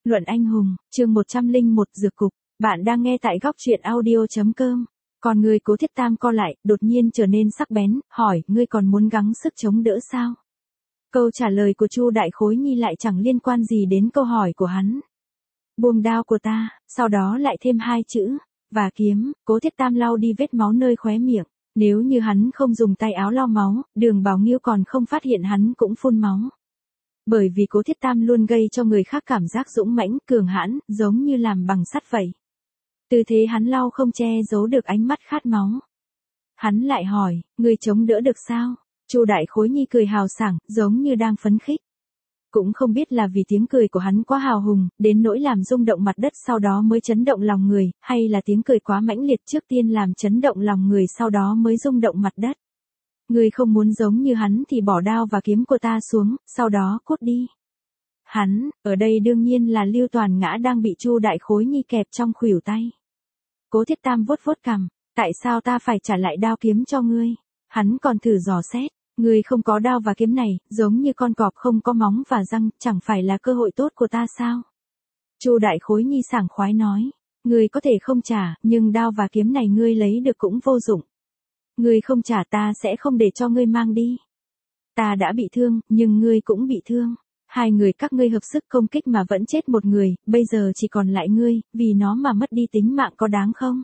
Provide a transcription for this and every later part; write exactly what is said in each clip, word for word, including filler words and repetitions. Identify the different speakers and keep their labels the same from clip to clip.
Speaker 1: Luận anh hùng, chương một trăm lẻ một Dược cục. Bạn đang nghe tại góc truyện audio.com. Còn người Cố Thiết Tam co lại, đột nhiên trở nên sắc bén, hỏi, ngươi còn muốn gắng sức chống đỡ sao? Câu trả lời của Chu Đại Khối Nhi lại chẳng liên quan gì đến câu hỏi của hắn. Buông đao của ta, sau đó lại thêm hai chữ, và kiếm. Cố Thiết Tam lau đi vết máu nơi khóe miệng. Nếu như hắn không dùng tay áo lau máu, Đường Bảo Nghiêu còn không phát hiện hắn cũng phun máu. Bởi vì Cố Thiết Tam luôn gây cho người khác cảm giác dũng mãnh, cường hãn, giống như làm bằng sắt vậy. Tư thế hắn lau không che giấu được ánh mắt khát máu. Hắn lại hỏi, ngươi chống đỡ được sao? Chu Đại Khối Nhi cười hào sảng, giống như đang phấn khích. Cũng không biết là vì tiếng cười của hắn quá hào hùng, đến nỗi làm rung động mặt đất sau đó mới chấn động lòng người, hay là tiếng cười quá mãnh liệt trước tiên làm chấn động lòng người sau đó mới rung động mặt đất. Ngươi không muốn giống như hắn thì bỏ đao và kiếm của ta xuống, sau đó cút đi. Hắn, ở đây đương nhiên là Lưu Toàn Ngã đang bị Chu Đại Khối Nhi kẹp trong khuỷu tay. Cố Thiết Tam vuốt vuốt cằm, tại sao ta phải trả lại đao kiếm cho ngươi? Hắn còn thử dò xét, ngươi không có đao và kiếm này, giống như con cọp không có móng và răng, chẳng phải là cơ hội tốt của ta sao? Chu Đại Khối Nhi sảng khoái nói, ngươi có thể không trả, nhưng đao và kiếm này ngươi lấy được cũng vô dụng. Ngươi không trả ta sẽ không để cho ngươi mang đi. Ta đã bị thương, nhưng ngươi cũng bị thương. Hai người các ngươi hợp sức công kích mà vẫn chết một người, bây giờ chỉ còn lại ngươi, vì nó mà mất đi tính mạng có đáng không?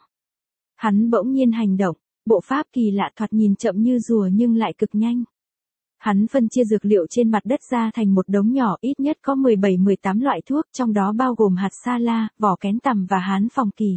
Speaker 1: Hắn bỗng nhiên hành động, bộ pháp kỳ lạ thoạt nhìn chậm như rùa nhưng lại cực nhanh. Hắn phân chia dược liệu trên mặt đất ra thành một đống nhỏ, ít nhất có mười bảy mười tám loại thuốc, trong đó bao gồm hạt sa la, vỏ kén tằm và hán phòng kỳ.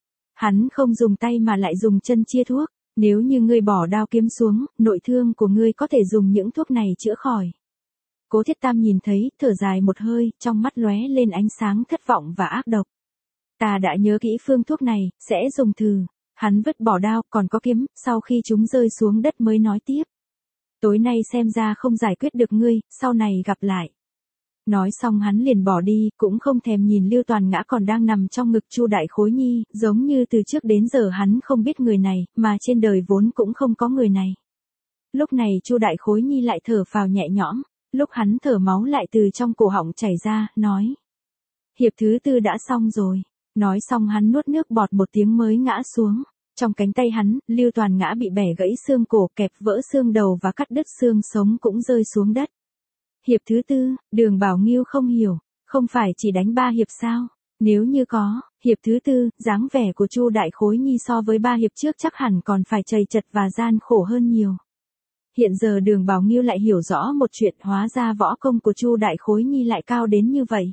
Speaker 1: Hắn không dùng tay mà lại dùng chân chia thuốc. Nếu như ngươi bỏ đao kiếm xuống, nội thương của ngươi có thể dùng những thuốc này chữa khỏi. Cố Thiết Tam nhìn thấy, thở dài một hơi, trong mắt lóe lên ánh sáng thất vọng và ác độc. Ta đã nhớ kỹ phương thuốc này, sẽ dùng thử. Hắn vứt bỏ đao, còn có kiếm, sau khi chúng rơi xuống đất mới nói tiếp. Tối nay xem ra không giải quyết được ngươi, sau này gặp lại. Nói xong hắn liền bỏ đi, cũng không thèm nhìn Lưu Toàn Ngã còn đang nằm trong ngực Chu Đại Khối Nhi, giống như từ trước đến giờ hắn không biết người này, mà trên đời vốn cũng không có người này. Lúc này Chu Đại Khối Nhi lại thở phào nhẹ nhõm, lúc hắn thở máu lại từ trong cổ họng chảy ra, nói. Hiệp thứ tư đã xong rồi. Nói xong hắn nuốt nước bọt một tiếng mới ngã xuống. Trong cánh tay hắn, Lưu Toàn Ngã bị bẻ gãy xương cổ, kẹp vỡ xương đầu và cắt đứt xương sống cũng rơi xuống đất. Hiệp thứ tư, Đường Bảo Nghiêu không hiểu, không phải chỉ đánh ba hiệp sao? Nếu như có, hiệp thứ tư, dáng vẻ của Chu Đại Khối Nhi so với ba hiệp trước chắc hẳn còn phải chầy chật và gian khổ hơn nhiều. Hiện giờ Đường Bảo Nghiêu lại hiểu rõ một chuyện, hóa ra võ công của Chu Đại Khối Nhi lại cao đến như vậy.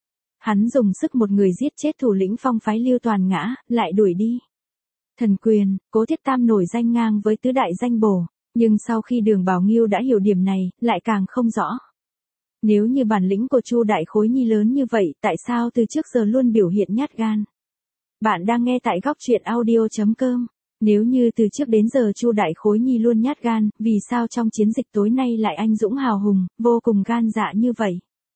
Speaker 1: Hắn dùng sức một người giết chết thủ lĩnh phong phái Lưu Toàn Ngã, lại đuổi đi. Thần quyền, Cố Thiết Tam nổi danh ngang với tứ đại danh bổ, nhưng sau khi Đường Bảo Nghiêu đã hiểu điểm này, lại càng không rõ. Nếu như bản lĩnh của Chu Đại Khối Nhi lớn như vậy, tại sao từ trước giờ luôn biểu hiện nhát gan? Bạn đang nghe tại góc truyện audio.com. Nếu như từ trước đến giờ Chu Đại Khối Nhi luôn nhát gan, vì sao trong chiến dịch tối nay lại anh dũng hào hùng, vô cùng gan dạ như vậy?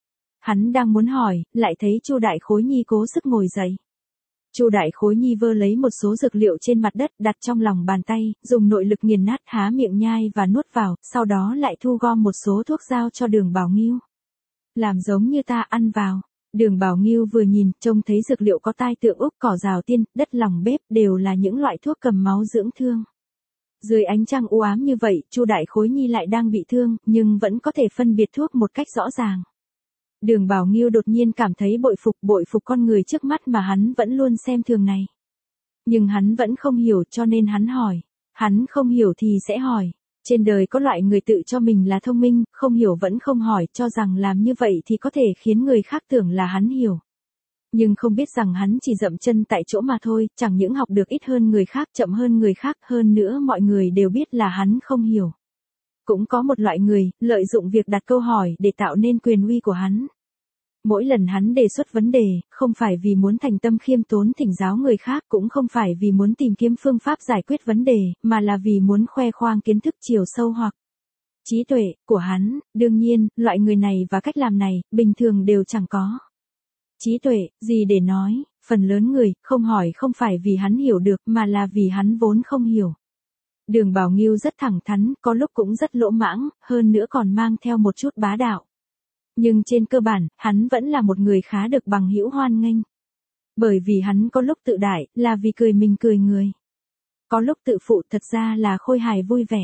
Speaker 1: Hắn đang muốn hỏi, lại thấy Chu Đại Khối Nhi cố sức ngồi dậy. Chu Đại Khối Nhi vơ lấy một số dược liệu trên mặt đất, đặt trong lòng bàn tay, dùng nội lực nghiền nát, há miệng nhai và nuốt vào, sau đó lại thu gom một số thuốc giao cho Đường Bảo Nghiêu. Làm giống như ta, ăn vào. Đường Bảo Nghiêu vừa nhìn, trông thấy dược liệu có tai tượng úc, cỏ rào tiên, đất lòng bếp, đều là những loại thuốc cầm máu dưỡng thương. Dưới ánh trăng u ám như vậy, Chu Đại Khối Nhi lại đang bị thương, nhưng vẫn có thể phân biệt thuốc một cách rõ ràng. Đường Bảo Nghiêu đột nhiên cảm thấy bội phục, bội phục con người trước mắt mà hắn vẫn luôn xem thường này. Nhưng hắn vẫn không hiểu cho nên hắn hỏi. Hắn không hiểu thì sẽ hỏi. Trên đời có loại người tự cho mình là thông minh, không hiểu vẫn không hỏi, cho rằng làm như vậy thì có thể khiến người khác tưởng là hắn hiểu. Nhưng không biết rằng hắn chỉ dậm chân tại chỗ mà thôi, chẳng những học được ít hơn người khác, chậm hơn người khác, hơn nữa mọi người đều biết là hắn không hiểu. Cũng có một loại người, lợi dụng việc đặt câu hỏi để tạo nên quyền uy của hắn. Mỗi lần hắn đề xuất vấn đề, không phải vì muốn thành tâm khiêm tốn thỉnh giáo người khác, cũng không phải vì muốn tìm kiếm phương pháp giải quyết vấn đề, mà là vì muốn khoe khoang kiến thức chiều sâu hoặc trí tuệ của hắn. Đương nhiên, loại người này và cách làm này, bình thường đều chẳng có. Trí tuệ, gì để nói, phần lớn người, không hỏi không phải vì hắn hiểu được, mà là vì hắn vốn không hiểu. Đường Bảo Nghiêu rất thẳng thắn, có lúc cũng rất lỗ mãng, hơn nữa còn mang theo một chút bá đạo. Nhưng trên cơ bản, hắn vẫn là một người khá được bằng hữu hoan nghênh. Bởi vì hắn có lúc tự đại, là vì cười mình cười người. Có lúc tự phụ thật ra là khôi hài vui vẻ.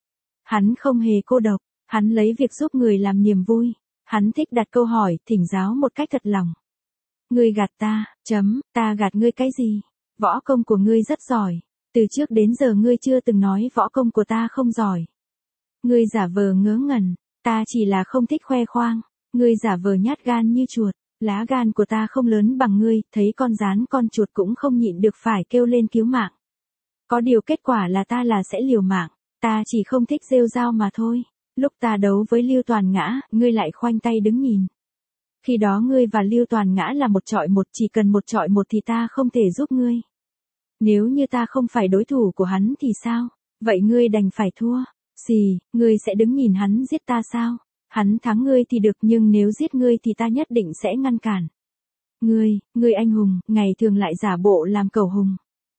Speaker 1: Hắn không hề cô độc, hắn lấy việc giúp người làm niềm vui. Hắn thích đặt câu hỏi, thỉnh giáo một cách thật lòng. Ngươi gạt ta, chấm, ta gạt ngươi cái gì? Võ công của ngươi rất giỏi. Từ trước đến giờ ngươi chưa từng nói võ công của ta không giỏi. Ngươi giả vờ ngớ ngẩn, ta chỉ là không thích khoe khoang. Ngươi giả vờ nhát gan như chuột, lá gan của ta không lớn bằng ngươi, thấy con gián con chuột cũng không nhịn được phải kêu lên cứu mạng. Có điều kết quả là ta là sẽ liều mạng, ta chỉ không thích rêu rao mà thôi. Lúc ta đấu với Lưu Toàn Ngã, ngươi lại khoanh tay đứng nhìn. Khi đó ngươi và Lưu Toàn Ngã là một trọi một, chỉ cần một trọi một thì ta không thể giúp ngươi. Nếu như ta không phải đối thủ của hắn thì sao? Vậy ngươi đành phải thua. Xì, ngươi sẽ đứng nhìn hắn giết ta sao? Hắn thắng ngươi thì được nhưng nếu giết ngươi thì ta nhất định sẽ ngăn cản. Ngươi, ngươi anh hùng, ngày thường lại giả bộ làm cẩu hùng.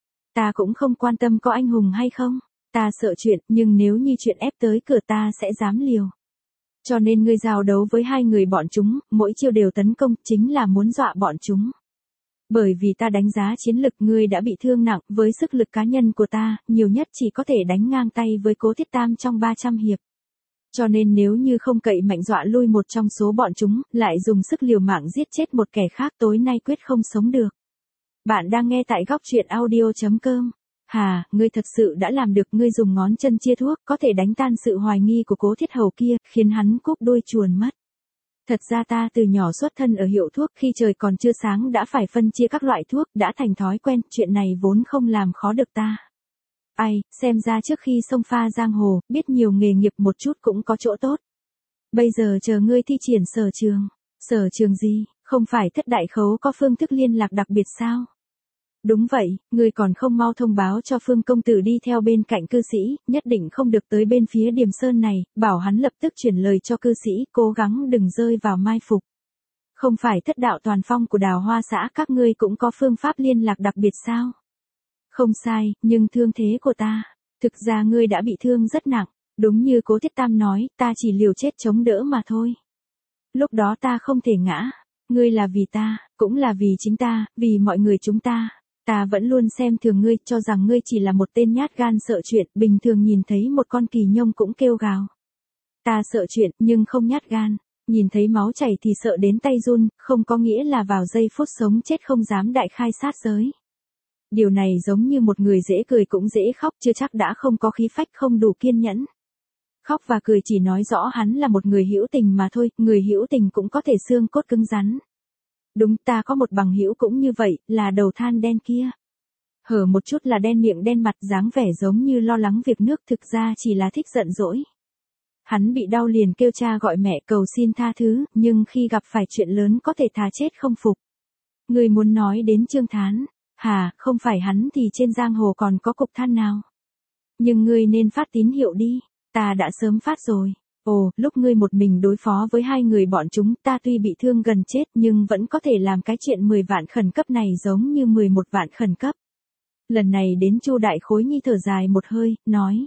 Speaker 1: Ta cũng không quan tâm có anh hùng hay không. Ta sợ chuyện, nhưng nếu như chuyện ép tới cửa ta sẽ dám liều. Cho nên ngươi giao đấu với hai người bọn chúng, mỗi chiêu đều tấn công, chính là muốn dọa bọn chúng. Bởi vì ta đánh giá chiến lực ngươi đã bị thương nặng, với sức lực cá nhân của ta, nhiều nhất chỉ có thể đánh ngang tay với Cố Thiết Tam trong ba trăm hiệp. Cho nên nếu như không cậy mạnh dọa lui một trong số bọn chúng, lại dùng sức liều mạng giết chết một kẻ khác tối nay quyết không sống được. Bạn đang nghe tại góc truyện audio chấm com. Hà, ngươi thật sự đã làm được, ngươi dùng ngón chân chia thuốc, có thể đánh tan sự hoài nghi của Cố Thiết Hầu kia, khiến hắn cúp đuôi chuồn mất. Thật ra ta từ nhỏ xuất thân ở hiệu thuốc, khi trời còn chưa sáng đã phải phân chia các loại thuốc, đã thành thói quen, chuyện này vốn không làm khó được ta. Ai, xem ra trước khi xông pha giang hồ, biết nhiều nghề nghiệp một chút cũng có chỗ tốt. Bây giờ chờ ngươi thi triển sở trường. Sở trường gì, không phải Thất Đại Khấu có phương thức liên lạc đặc biệt sao? Đúng vậy, ngươi còn không mau thông báo cho Phương công tử đi theo bên cạnh cư sĩ, nhất định không được tới bên phía Điềm Sơn này, bảo hắn lập tức chuyển lời cho cư sĩ, cố gắng đừng rơi vào mai phục. Không phải Thất Đạo Toàn Phong của Đào Hoa xã các ngươi cũng có phương pháp liên lạc đặc biệt sao? Không sai, nhưng thương thế của ta, thực ra ngươi đã bị thương rất nặng, đúng như Cố Thiết Tam nói, ta chỉ liều chết chống đỡ mà thôi. Lúc đó ta không thể ngã, ngươi là vì ta, cũng là vì chính ta, vì mọi người chúng ta. Ta vẫn luôn xem thường ngươi, cho rằng ngươi chỉ là một tên nhát gan sợ chuyện, bình thường nhìn thấy một con kỳ nhông cũng kêu gào. Ta sợ chuyện, nhưng không nhát gan, nhìn thấy máu chảy thì sợ đến tay run, không có nghĩa là vào giây phút sống chết không dám đại khai sát giới. Điều này giống như một người dễ cười cũng dễ khóc, chưa chắc đã không có khí phách, không đủ kiên nhẫn. Khóc và cười chỉ nói rõ hắn là một người hữu tình mà thôi, người hữu tình cũng có thể xương cốt cứng rắn. Đúng, ta có một bằng hữu cũng như vậy, là đầu than đen kia. Hở một chút là đen miệng đen mặt, dáng vẻ giống như lo lắng việc nước, thực ra chỉ là thích giận dỗi. Hắn bị đau liền kêu cha gọi mẹ cầu xin tha thứ, nhưng khi gặp phải chuyện lớn có thể thà chết không phục. Người muốn nói đến Trương Thán, hà, không phải hắn thì trên giang hồ còn có cục than nào. Nhưng ngươi nên phát tín hiệu đi, ta đã sớm phát rồi. Ồ, lúc ngươi một mình đối phó với hai người bọn chúng, ta tuy bị thương gần chết nhưng vẫn có thể làm cái chuyện mười vạn khẩn cấp này giống như mười một vạn khẩn cấp. Lần này đến Chu Đại Khối Nhi thở dài một hơi, nói.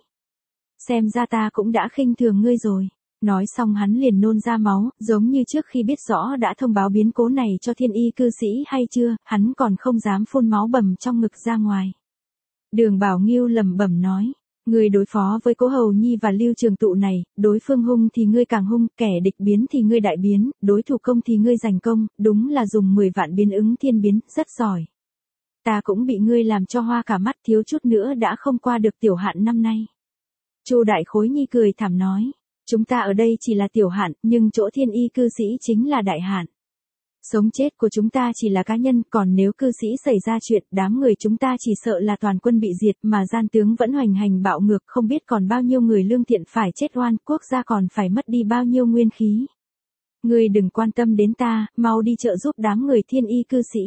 Speaker 1: Xem ra ta cũng đã khinh thường ngươi rồi. Nói xong hắn liền nôn ra máu, giống như trước khi biết rõ đã thông báo biến cố này cho thiên y cư sĩ hay chưa, hắn còn không dám phun máu bầm trong ngực ra ngoài. Đường Bảo Nghiêu lẩm bẩm nói. Ngươi đối phó với Cố Hầu Nhi và Lưu Trường Tụ này, đối phương hung thì ngươi càng hung, kẻ địch biến thì ngươi đại biến, đối thủ công thì ngươi giành công, đúng là dùng mười vạn biến ứng thiên biến, rất giỏi. Ta cũng bị ngươi làm cho hoa cả mắt, thiếu chút nữa đã không qua được tiểu hạn năm nay. Chu Đại Khối Nhi cười thảm nói, chúng ta ở đây chỉ là tiểu hạn, nhưng chỗ thiên y cư sĩ chính là đại hạn. Sống chết của chúng ta chỉ là cá nhân, còn nếu cư sĩ xảy ra chuyện, đám người chúng ta chỉ sợ là toàn quân bị diệt, mà gian tướng vẫn hoành hành bạo ngược, không biết còn bao nhiêu người lương thiện phải chết oan, quốc gia còn phải mất đi bao nhiêu nguyên khí. Ngươi đừng quan tâm đến ta, mau đi trợ giúp đám người thiên y cư sĩ.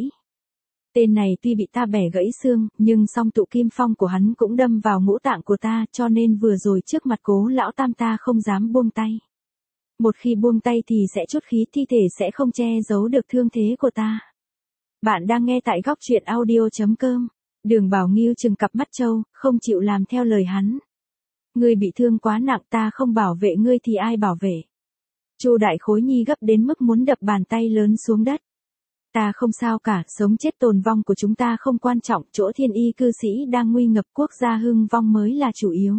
Speaker 1: Tên này tuy bị ta bẻ gãy xương, nhưng song tụ kim phong của hắn cũng đâm vào ngũ tạng của ta, cho nên vừa rồi trước mặt Cố lão tam ta không dám buông tay. Một khi buông tay thì sẽ chút khí, thi thể sẽ không che giấu được thương thế của ta. Bạn đang nghe tại góc truyện audio chấm com. Đường Bảo Nghiêu trừng cặp mắt trâu, không chịu làm theo lời hắn. Ngươi bị thương quá nặng, ta không bảo vệ ngươi thì ai bảo vệ. Chu Đại Khối Nhi gấp đến mức muốn đập bàn tay lớn xuống đất. Ta không sao cả, sống chết tồn vong của chúng ta không quan trọng, chỗ thiên y cư sĩ đang nguy ngập, quốc gia hưng vong mới là chủ yếu.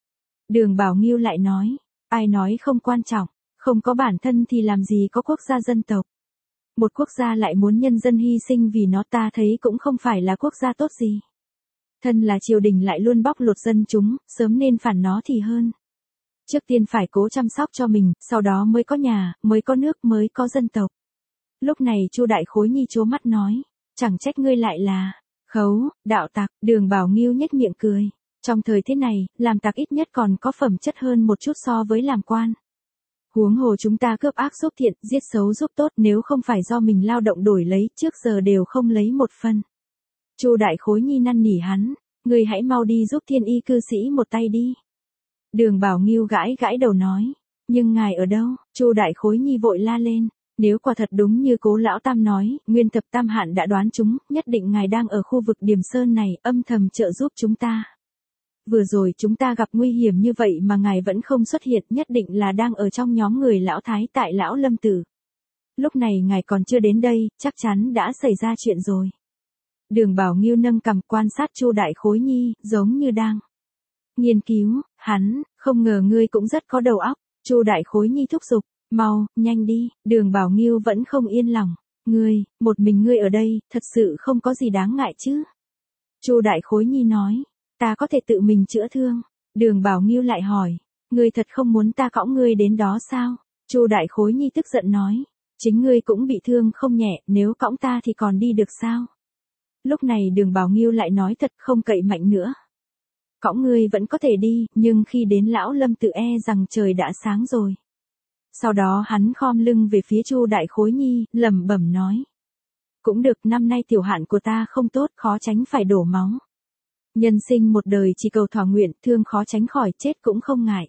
Speaker 1: Đường Bảo Nghiêu lại nói, ai nói không quan trọng, không có bản thân thì làm gì có quốc gia dân tộc. Một quốc gia lại muốn nhân dân hy sinh vì nó, ta thấy cũng không phải là quốc gia tốt gì. Thân là triều đình lại luôn bóc lột dân chúng, sớm nên phản nó thì hơn. Trước tiên phải cố chăm sóc cho mình, sau đó mới có nhà, mới có nước, mới có dân tộc. Lúc này Chu Đại Khối Nhi trố mắt nói, chẳng trách ngươi lại là khấu, đạo tặc. Đường Bảo Nghiêu nhếch miệng cười. Trong thời thế này, làm tặc ít nhất còn có phẩm chất hơn một chút so với làm quan. Huống hồ chúng ta cướp ác giúp thiện, giết xấu giúp tốt, nếu không phải do mình lao động đổi lấy, trước giờ đều không lấy một phân. Chu Đại Khối Nhi năn nỉ hắn, ngươi hãy mau đi giúp thiên y cư sĩ một tay đi. Đường Bảo Nghiêu gãi gãi đầu nói, nhưng ngài ở đâu? Chu Đại Khối Nhi vội la lên, nếu quả thật đúng như Cố lão tam nói, Nguyên Thập Tam Hạn đã đoán chúng, nhất định ngài đang ở khu vực Điềm Sơn này, âm thầm trợ giúp chúng ta. Vừa rồi chúng ta gặp nguy hiểm như vậy mà ngài vẫn không xuất hiện, nhất định là đang ở trong nhóm người lão thái tại lão Lâm Tử. Lúc này ngài còn chưa đến đây, chắc chắn đã xảy ra chuyện rồi. Đường Bảo Nghiêu nâng cằm quan sát Chu Đại Khối Nhi, giống như đang nghiên cứu. Hắn, không ngờ ngươi cũng rất có đầu óc. Chu Đại Khối Nhi thúc giục, mau, nhanh đi. Đường Bảo Nghiêu vẫn không yên lòng. Ngươi, một mình ngươi ở đây, thật sự không có gì đáng ngại chứ? Chu Đại Khối Nhi nói, ta có thể tự mình chữa thương. Đường Bảo Nghiêu lại hỏi, ngươi thật không muốn ta cõng ngươi đến đó sao? Chu Đại Khối Nhi tức giận nói, chính ngươi cũng bị thương không nhẹ, nếu cõng ta thì còn đi được sao? Lúc này Đường Bảo Nghiêu lại nói thật không cậy mạnh nữa. Cõng ngươi vẫn có thể đi, nhưng khi đến lão Lâm Tự e rằng trời đã sáng rồi. Sau đó hắn khom lưng về phía Chu Đại Khối Nhi, lẩm bẩm nói. Cũng được, năm nay tiểu hạn của ta không tốt, khó tránh phải đổ máu. Nhân sinh một đời chỉ cầu thỏa nguyện, thương khó tránh khỏi, chết cũng không ngại.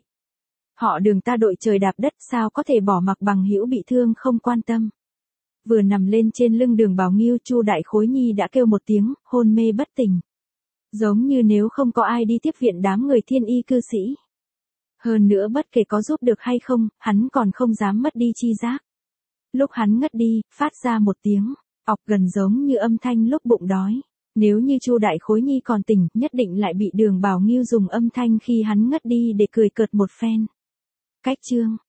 Speaker 1: Họ Đường ta đội trời đạp đất, sao có thể bỏ mặc bằng hữu bị thương không quan tâm. Vừa nằm lên trên lưng Đường Bảo Nghiêu, Chu Đại Khối Nhi đã kêu một tiếng, hôn mê bất tỉnh. Giống như nếu không có ai đi tiếp viện đám người thiên y cư sĩ. Hơn nữa bất kể có giúp được hay không, hắn còn không dám mất đi chi giác. Lúc hắn ngất đi, phát ra một tiếng, ọc gần giống như âm thanh lúc bụng đói. Nếu như Chu Đại Khối Nhi còn tỉnh, nhất định lại bị Đường Bảo Nghiêu dùng âm thanh khi hắn ngất đi để cười cợt một phen. Cách chương